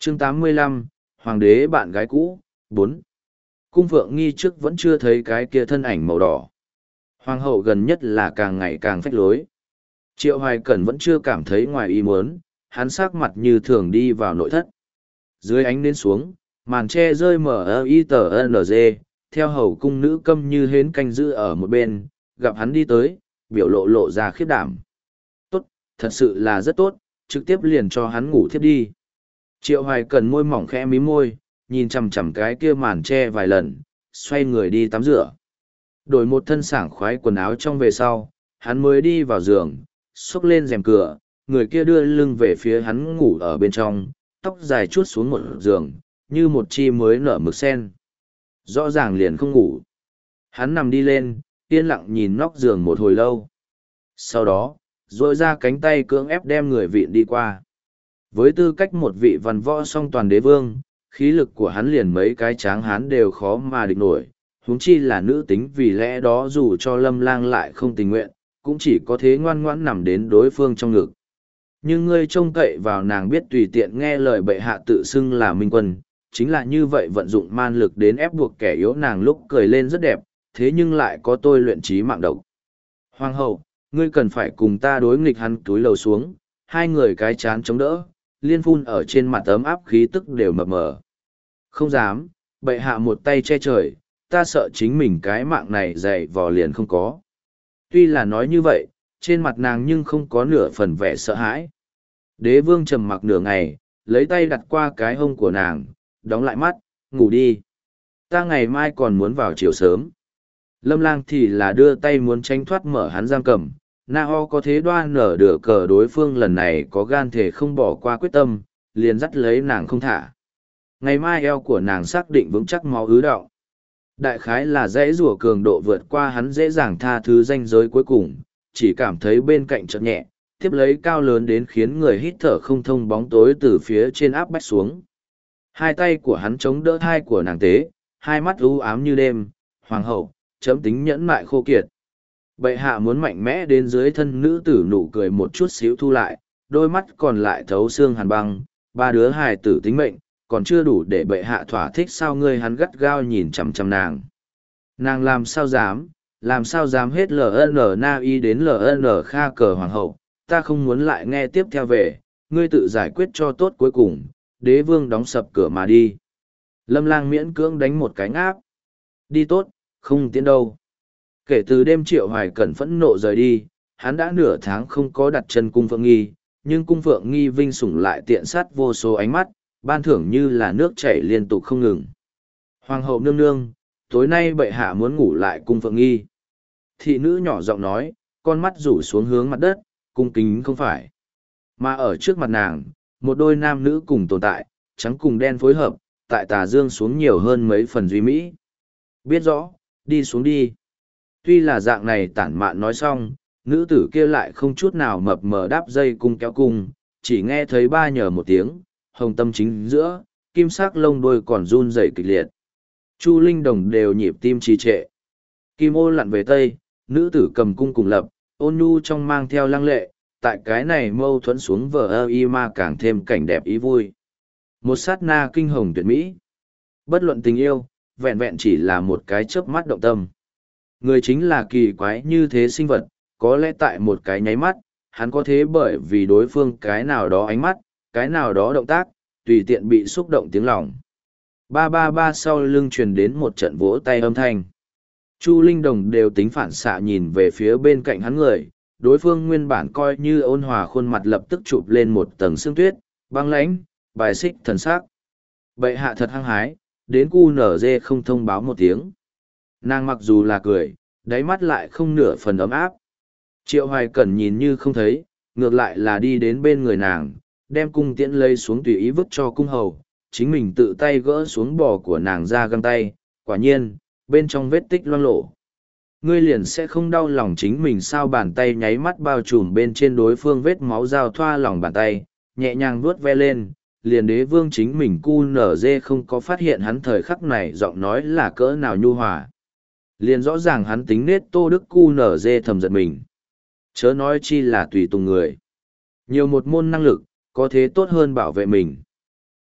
Chương 85, Hoàng đế bạn gái cũ, 4. Cung Phượng Nghi trước vẫn chưa thấy cái kia thân ảnh màu đỏ. Hoàng hậu gần nhất là càng ngày càng phách lối. Triệu Hoài Cẩn vẫn chưa cảm thấy ngoài ý muốn, hắn sắc mặt như thường đi vào nội thất. Dưới ánh đến xuống, màn che rơi MITNG, theo hầu cung nữ câm như hến canh giữ ở một bên, gặp hắn đi tới, biểu lộ ra khiếp đảm. Tốt, thật sự là rất tốt, trực tiếp liền cho hắn ngủ thiếp đi. Triệu Hoài Cẩn môi mỏng khẽ mím môi, nhìn chằm chằm cái kia màn che vài lần, xoay người đi tắm rửa. Đổi một thân sảng khoái quần áo trong về sau, hắn mới đi vào giường, xốc lên rèm cửa, người kia đưa lưng về phía hắn ngủ ở bên trong, tóc dài chuốt xuống một giường, như một chi mới nở mực sen. Rõ ràng liền không ngủ. Hắn nằm đi lên, yên lặng nhìn nóc giường một hồi lâu. Sau đó, duỗi ra cánh tay cưỡng ép đem người vịn đi qua. Với tư cách một vị văn võ song toàn đế vương, khí lực của hắn liền mấy cái tráng hán đều khó mà địch nổi, huống chi là nữ tính, vì lẽ đó dù cho Lâm Lang lại không tình nguyện, cũng chỉ có thế ngoan ngoãn nằm đến đối phương trong ngực. Nhưng ngươi trông cậy vào nàng biết tùy tiện nghe lời bệ hạ tự xưng là minh quân, chính là như vậy vận dụng man lực đến ép buộc kẻ yếu, nàng lúc cười lên rất đẹp, thế nhưng lại có tôi luyện trí mạng độc. Hoàng hậu, ngươi cần phải cùng ta đối nghịch. Hắn túi lầu xuống, hai người cái chán chống đỡ, liên phun ở trên mặt ấm áp, khí tức đều mập mờ. Không dám, bệ hạ một tay che trời, ta sợ chính mình cái mạng này dày vò liền không có. Tuy là nói như vậy, trên mặt nàng nhưng không có nửa phần vẻ sợ hãi. Đế vương trầm mặc nửa ngày, lấy tay đặt qua cái hông của nàng, đóng lại mắt, ngủ đi. Ta ngày mai còn muốn vào chiều sớm. Lâm Lang thì là đưa tay muốn tránh thoát mở hắn giam cầm. Na Ho có thế đoan nở đửa cờ đối phương lần này có gan thể không bỏ qua quyết tâm, liền dắt lấy nàng không thả. Ngày mai eo của nàng xác định vững chắc máu ứ đạo. Đại khái là dãy rủa cường độ vượt qua hắn dễ dàng tha thứ ranh giới cuối cùng, chỉ cảm thấy bên cạnh chợt nhẹ, tiếp lấy cao lớn đến khiến người hít thở không thông bóng tối từ phía trên áp bách xuống. Hai tay của hắn chống đỡ thai của nàng tế, hai mắt u ám như đêm. Hoàng hậu, chấm tính nhẫn mại khô kiệt. Bệ hạ muốn mạnh mẽ đến dưới thân nữ tử nụ cười một chút xíu thu lại, đôi mắt còn lại thấu xương hàn băng, ba đứa hài tử tính mệnh, còn chưa đủ để bệ hạ thỏa thích sao? Ngươi? Hắn gắt gao nhìn chằm chằm nàng. Nàng làm sao dám hết LN na y đến LN kha cờ hoàng hậu, ta không muốn lại nghe tiếp theo về, ngươi tự giải quyết cho tốt. Cuối cùng, đế vương đóng sập cửa mà đi. Lâm Lang miễn cưỡng đánh một cái ngáp. Đi tốt, không tiến đâu. Kể từ đêm Triệu Hoài Cẩn phẫn nộ rời đi, hắn đã nửa tháng không có đặt chân cung Phượng Nghi, nhưng cung Phượng Nghi vinh sủng lại tiện sát vô số ánh mắt, ban thưởng như là nước chảy liên tục không ngừng. Hoàng hậu nương nương, tối nay bệ hạ muốn ngủ lại cung Phượng Nghi. Thị nữ nhỏ giọng nói, con mắt rủ xuống hướng mặt đất, cung kính không phải. Mà ở trước mặt nàng, một đôi nam nữ cùng tồn tại, trắng cùng đen phối hợp, tại tà dương xuống nhiều hơn mấy phần duy mỹ. Biết rõ, đi xuống đi. Tuy là dạng này tản mạn nói xong, nữ tử kia lại không chút nào mập mờ đáp dây cung kéo cung, chỉ nghe thấy ba nhờ một tiếng, hồng tâm chính giữa, kim sắc lông đôi còn run rẩy kịch liệt. Chu Linh Đồng đều nhịp tim trì trệ. Kim ô lặn về tây, nữ tử cầm cung cùng lập, ôn nhu trong mang theo lăng lệ, tại cái này mâu thuẫn xuống vờ ơ y ma càng thêm cảnh đẹp ý vui. Một sát na kinh hồng tuyệt mỹ. Bất luận tình yêu, vẹn vẹn chỉ là một cái chớp mắt động tâm. Người chính là kỳ quái như thế sinh vật, có lẽ tại một cái nháy mắt, hắn có thế bởi vì đối phương cái nào đó ánh mắt, cái nào đó động tác, tùy tiện bị xúc động tiếng lòng. Ba ba ba sau lưng truyền đến một trận vỗ tay âm thanh. Chu Linh Đồng đều tính phản xạ nhìn về phía bên cạnh hắn người, đối phương nguyên bản coi như ôn hòa khuôn mặt lập tức chụp lên một tầng sương tuyết, băng lãnh, bài xích thần sắc. Bệ hạ thật hăng hái, đến cu nở dê không thông báo một tiếng. Nàng mặc dù là cười, đáy mắt lại không nửa phần ấm áp. Triệu Hoài Cẩn nhìn như không thấy, ngược lại là đi đến bên người nàng, đem cung tiễn lây xuống tùy ý vứt cho cung hầu, chính mình tự tay gỡ xuống bò của nàng ra găng tay, quả nhiên, bên trong vết tích loang lổ. Ngươi liền sẽ không đau lòng chính mình sao? Bàn tay nháy mắt bao trùm bên trên đối phương vết máu giao thoa lòng bàn tay, nhẹ nhàng vuốt ve lên, liền đế vương chính mình cu nở dê không có phát hiện hắn thời khắc này giọng nói là cỡ nào nhu hòa. Liền rõ ràng hắn tính nết Tô Đức cu nở dê thầm giận mình. Chớ nói chi là tùy tùng người. Nhiều một môn năng lực, có thế tốt hơn bảo vệ mình.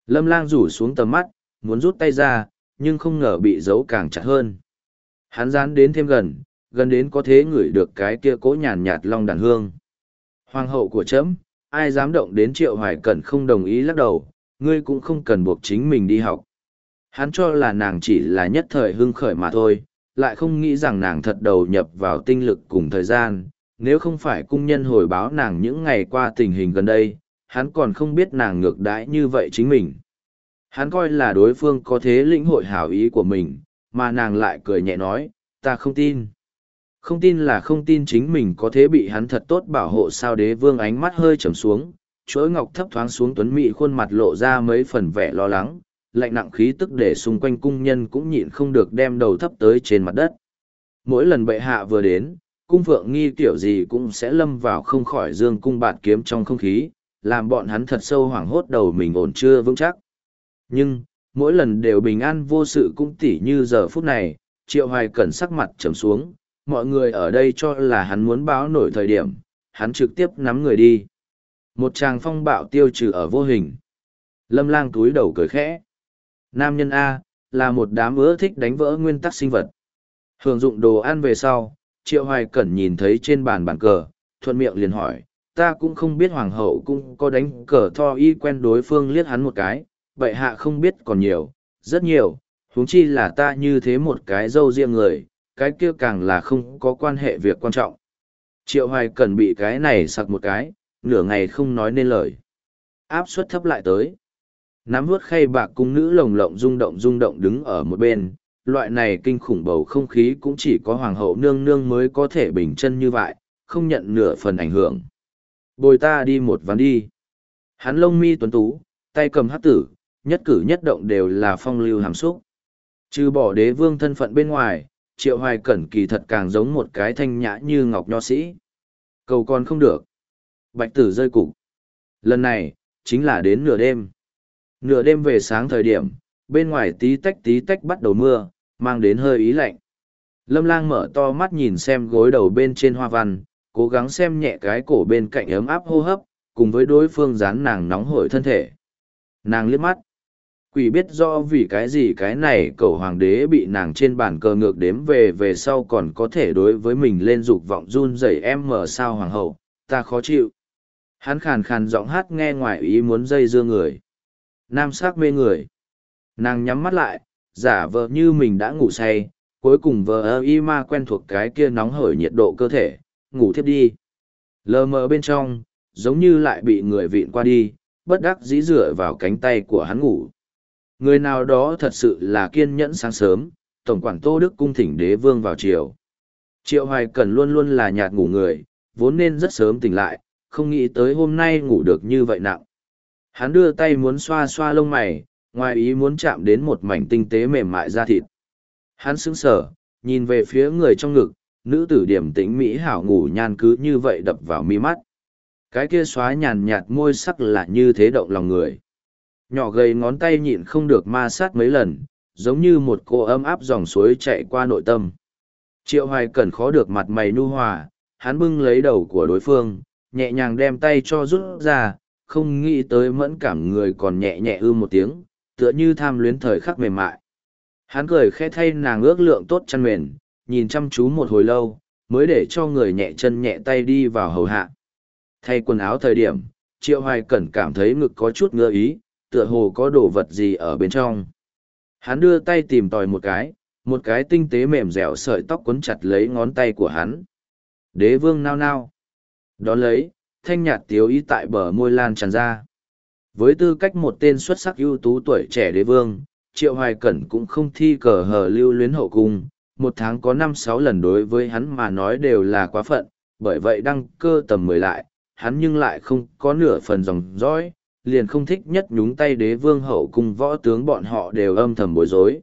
Lâm Lang rủ xuống tầm mắt, muốn rút tay ra, nhưng không ngờ bị giấu càng chặt hơn. Hắn dán đến thêm gần, gần đến có thể ngửi được cái kia cỗ nhàn nhạt long đàn hương. Hoàng hậu của trẫm, ai dám động đến Triệu Hoài Cẩn không đồng ý lắc đầu, ngươi cũng không cần buộc chính mình đi học. Hắn cho là nàng chỉ là nhất thời hưng khởi mà thôi, lại không nghĩ rằng nàng thật đầu nhập vào tinh lực cùng thời gian. Nếu không phải cung nhân hồi báo nàng những ngày qua tình hình gần đây, hắn còn không biết nàng ngược đãi như vậy chính mình. Hắn coi là đối phương có thế lĩnh hội hảo ý của mình, mà nàng lại cười nhẹ nói, ta không tin. Không tin là không tin chính mình có thế bị hắn thật tốt bảo hộ. Sao Đế Vương ánh mắt hơi trầm xuống, chuỗi ngọc thấp thoáng xuống tuấn mỹ khuôn mặt lộ ra mấy phần vẻ lo lắng, lạnh nặng khí tức để xung quanh cung nhân cũng nhịn không được đem đầu thấp tới trên mặt đất. Mỗi lần bệ hạ vừa đến, cung phượng nghi kiểu gì cũng sẽ lâm vào không khỏi dương cung bạt kiếm trong không khí, làm bọn hắn thật sâu hoảng hốt đầu mình ổn chưa vững chắc. Nhưng, mỗi lần đều bình an vô sự, cũng tỉ như giờ phút này, Triệu Hoài Cẩn sắc mặt trầm xuống, mọi người ở đây cho là hắn muốn báo nổi thời điểm, hắn trực tiếp nắm người đi. Một tràng phong bạo tiêu trừ ở vô hình. Lâm Lang túi đầu cười khẽ. Nam nhân A, là một đám ưa thích đánh vỡ nguyên tắc sinh vật. Hưởng dụng đồ ăn về sau, Triệu Hoài Cẩn nhìn thấy trên bàn cờ, thuận miệng liền hỏi, ta cũng không biết hoàng hậu cũng có đánh cờ tho y. Quen đối phương liếc hắn một cái, bệ hạ không biết còn nhiều, rất nhiều, huống chi là ta như thế một cái dâu riêng người, cái kia càng là không có quan hệ việc quan trọng. Triệu Hoài Cẩn bị cái này sặc một cái, nửa ngày không nói nên lời. Áp suất thấp lại tới. Nắm vuốt khay bạc cung nữ lồng lộng rung động đứng ở một bên, loại này kinh khủng bầu không khí cũng chỉ có hoàng hậu nương nương mới có thể bình chân như vậy, không nhận nửa phần ảnh hưởng. Bồi ta đi một ván đi. Hắn lông mi tuấn tú, tay cầm hắc tử, nhất cử nhất động đều là phong lưu hàm xúc. Trừ bỏ Đế Vương thân phận bên ngoài, Triệu Hoài Cẩn kỳ thật càng giống một cái thanh nhã như ngọc nho sĩ. Cầu còn không được. Bạch tử rơi cục. Lần này, chính là đến nửa đêm. Nửa đêm về sáng thời điểm, bên ngoài tí tách bắt đầu mưa, mang đến hơi ý lạnh. Lâm Lang mở to mắt nhìn xem gối đầu bên trên hoa văn, cố gắng xem nhẹ cái cổ bên cạnh ấm áp hô hấp, cùng với đối phương dán nàng nóng hổi thân thể. Nàng liếc mắt. Quỷ biết rõ vì cái gì cái này cậu hoàng đế bị nàng trên bàn cờ ngược đếm về sau còn có thể đối với mình lên dục vọng run rẩy. Em mở sao hoàng hậu, ta khó chịu. Hắn khàn khàn giọng hát nghe ngoài ý muốn dây dưa người. Nam sắc mê người. Nàng nhắm mắt lại, giả vờ như mình đã ngủ say, cuối cùng vờ y ma quen thuộc cái kia nóng hởi nhiệt độ cơ thể, ngủ thiếp đi. Lờ mờ bên trong, giống như lại bị người vịn qua đi, bất đắc dĩ dựa vào cánh tay của hắn ngủ. Người nào đó thật sự là kiên nhẫn sáng sớm, tổng quản Tô Đức cung thỉnh Đế Vương vào chiều. Triệu Hoài Cẩn luôn luôn là nhạt ngủ người, vốn nên rất sớm tỉnh lại, không nghĩ tới hôm nay ngủ được như vậy nặng. Hắn đưa tay muốn xoa xoa lông mày, ngoài ý muốn chạm đến một mảnh tinh tế mềm mại da thịt. Hắn sững sờ, nhìn về phía người trong ngực, nữ tử điểm tĩnh mỹ hảo ngủ nhan cứ như vậy đập vào mi mắt. Cái kia xóa nhàn nhạt môi sắc là như thế động lòng người. Nhỏ gầy ngón tay nhịn không được ma sát mấy lần, giống như một cô ấm áp dòng suối chạy qua nội tâm. Triệu Hoài Cẩn khó được mặt mày nhu hòa, hắn bưng lấy đầu của đối phương, nhẹ nhàng đem tay cho rút ra, không nghĩ tới mẫn cảm người còn nhẹ nhẹ một tiếng, tựa như tham luyến thời khắc mềm mại. Hắn cười khẽ thay nàng ước lượng tốt chăn mền, nhìn chăm chú một hồi lâu, mới để cho người nhẹ chân nhẹ tay đi vào hầu hạ. Thay quần áo thời điểm, Triệu Hoài Cẩn cảm thấy ngực có chút ngơ ý, tựa hồ có đồ vật gì ở bên trong. Hắn đưa tay tìm tòi một cái tinh tế mềm dẻo sợi tóc quấn chặt lấy ngón tay của hắn. Đế Vương nao nao. Đón lấy, thanh nhạt tiếu ý tại bờ môi lan tràn ra. Với tư cách một tên xuất sắc ưu tú tuổi trẻ đế vương, Triệu Hoài Cẩn cũng không thi cờ hờ lưu luyến hậu cung, một tháng có 5-6 lần đối với hắn mà nói đều là quá phận, bởi vậy đăng cơ tầm 10 lại, hắn nhưng lại không có nửa phần dòng dõi, liền không thích nhất nhúng tay đế vương hậu cung võ tướng bọn họ đều âm thầm bối rối.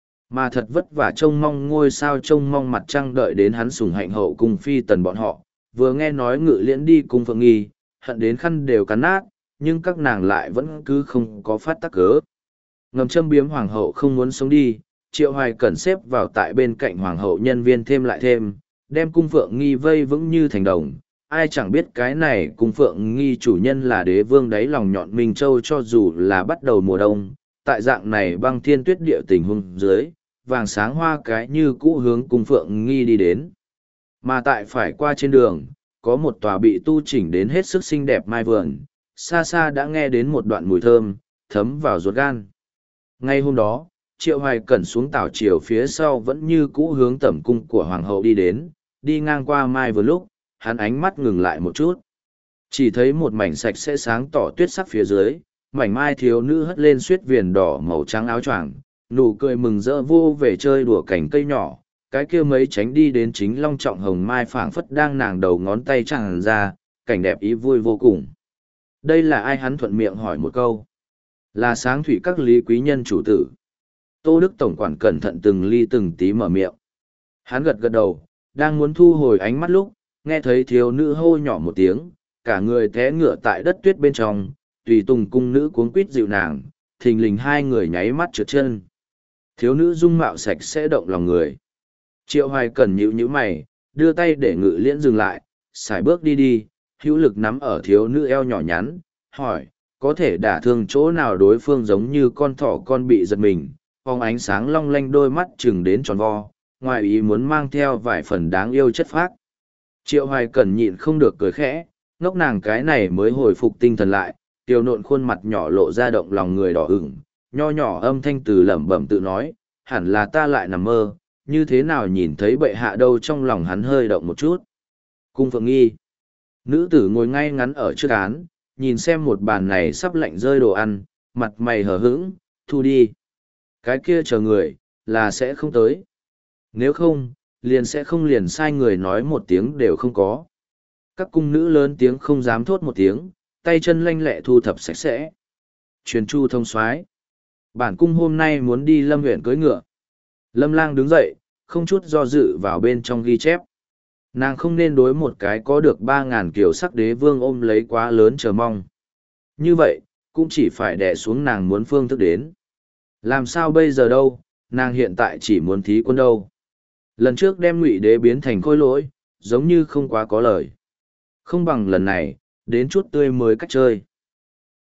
Mà thật vất vả trông mong ngôi sao trông mong mặt trăng đợi đến hắn sủng hạnh hậu cung phi tần bọn họ, vừa nghe nói Ngự Liễn đi cung Phượng Nghi, hận đến khăn đều cắn nát, nhưng các nàng lại vẫn cứ không có phát tác cớ. Ngầm châm biếm hoàng hậu không muốn sống đi, Triệu Hoài Cẩn xếp vào tại bên cạnh hoàng hậu nhân viên thêm lại thêm, đem cung Phượng Nghi vây vững như thành đồng, ai chẳng biết cái này cung phượng nghi chủ nhân là đế vương đáy lòng nhọn Minh Châu cho dù là bắt đầu mùa đông, tại dạng này băng thiên tuyết địa tình huống dưới, vàng sáng hoa cái như cũ hướng cung phượng nghi đi đến. Mà tại phải qua trên đường, có một tòa bị tu chỉnh đến hết sức xinh đẹp mai vườn, xa xa đã nghe đến một đoạn mùi thơm, thấm vào ruột gan. Ngay hôm đó, Triệu Hoài Cẩn xuống tảo triều phía sau vẫn như cũ hướng tẩm cung của hoàng hậu đi đến, đi ngang qua mai vừa lúc, hắn ánh mắt ngừng lại một chút. Chỉ thấy một mảnh sạch sẽ sáng tỏ tuyết sắc phía dưới, mảnh mai thiếu nữ hất lên xuyết viền đỏ màu trắng áo choàng, nụ cười mừng rỡ vô về chơi đùa cành cây nhỏ, cái kia mấy tránh đi đến chính long trọng hồng mai phảng phất đang nàng đầu ngón tay tràn ra, cảnh đẹp ý vui vô cùng. Đây là ai, hắn thuận miệng hỏi một câu. Là Sáng Thủy các Lý quý nhân chủ tử. Tô Đức tổng quản cẩn thận từng ly từng tí mở miệng. Hắn gật gật đầu, đang muốn thu hồi ánh mắt lúc, nghe thấy thiếu nữ hô nhỏ một tiếng, cả người té ngựa tại đất tuyết bên trong, tùy tùng cung nữ cuống quýt dịu nàng, thình lình hai người nháy mắt trượt chân. Thiếu nữ dung mạo sạch sẽ động lòng người. Triệu Hoài Cẩn nhíu mày, đưa tay để ngự liễn dừng lại, xài bước đi, hữu lực nắm ở thiếu nữ eo nhỏ nhắn, hỏi, có thể đả thương chỗ nào đối phương giống như con thỏ con bị giật mình, phóng ánh sáng long lanh đôi mắt chừng đến tròn vo, ngoài ý muốn mang theo vài phần đáng yêu chất phác. Triệu Hoài Cẩn nhịn không được cười khẽ, ngốc nàng cái này mới hồi phục tinh thần lại, tiểu nộn khuôn mặt nhỏ lộ ra động lòng người đỏ ửng, nho nhỏ âm thanh từ lẩm bẩm tự nói, hẳn là ta lại nằm mơ, như thế nào nhìn thấy bệ hạ đâu, trong lòng hắn hơi động một chút. Cung Phượng Nghi. Nữ tử ngồi ngay ngắn ở trước án, nhìn xem một bàn này sắp lạnh rơi đồ ăn, mặt mày hờ hững, thu đi. Cái kia chờ người, là sẽ không tới. Nếu không, sẽ không liền sai người nói một tiếng đều không có. Các cung nữ lớn tiếng không dám thốt một tiếng, tay chân lanh lẹ thu thập sạch sẽ. Truyền chu thông soái, bản cung hôm nay muốn đi Lâm huyện cưỡi ngựa. Lâm Lang đứng dậy, không chút do dự vào bên trong ghi chép. Nàng không nên đối một cái có được 3.000 kiều sắc đế vương ôm lấy quá lớn chờ mong. Như vậy, cũng chỉ phải đè xuống nàng muốn phương thức đến. Làm sao bây giờ đâu, nàng hiện tại chỉ muốn thí quân đâu. Lần trước đem Ngụy Đế biến thành khôi lỗi, giống như không quá có lời. Không bằng lần này, đến chút tươi mới cách chơi.